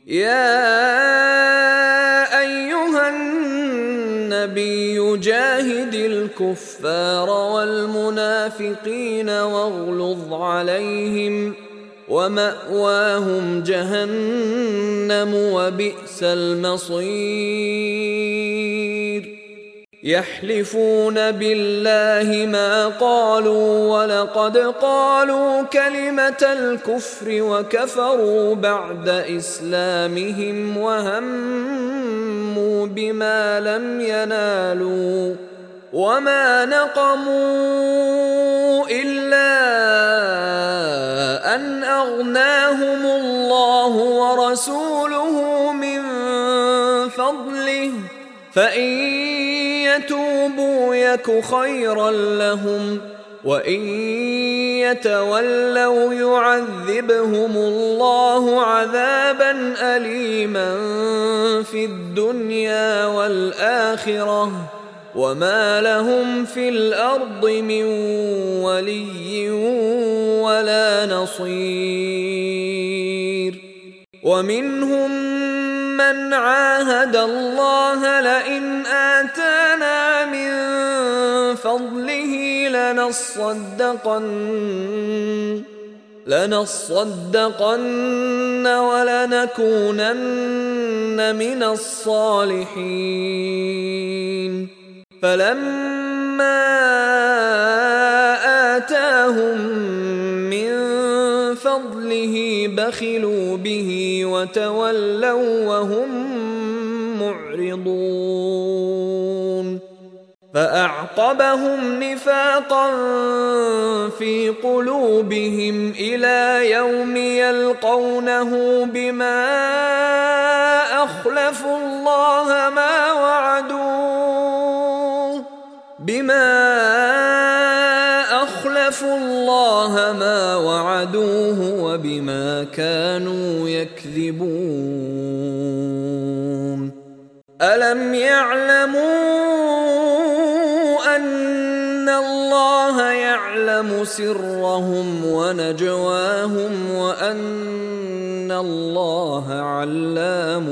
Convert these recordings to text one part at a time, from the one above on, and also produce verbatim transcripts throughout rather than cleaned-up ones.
يا أيها النبي جاهد الكفار والمنافقين واغلظ عليهم ومأواهم جهنم وبئس المصير يحلفون بالله ما قالوا ولقد قالوا كلمة الكفر وكفروا بعد إسلامهم وهموا بما لم ينالوا وما نقموا إلا أن أغناهم الله ورسوله من فضله فإن يتوبوا يك خيرا لهم وإن يتولوا يعذبهم الله عذابا أليما في الدنيا والآخرة وما لهم في الأرض من ولي ولا نصير ومنهم من عاهد الله لئن آتانا من فضله لنصدقن لنصدقن ولنكونن من الصالحين فلما آتاهم من فضله بخلوا به وتولوا وهم معرضون فأعقبهم نفاقا في قلوبهم إلى يوم يلقونه بما أخلفوا الله ما وعدوه بما أخلفوا الله ما وعدوه وبما كانوا يكذبون ألم يعلموا أن الله يعلم سرهم ونجواهم وأن الله علام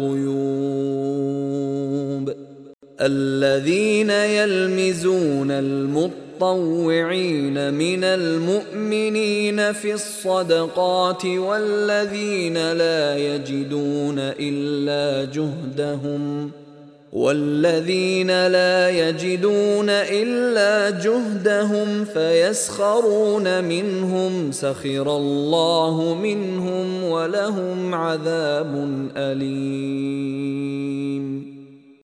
الغيوب الذين يلمزون المطوعين من المؤمنين في الصدقات والذين لا يجدون إلا جهدهم والذين لا يجدون إلا جهدهم فيسخرون منهم سخر الله منهم ولهم عذاب أليم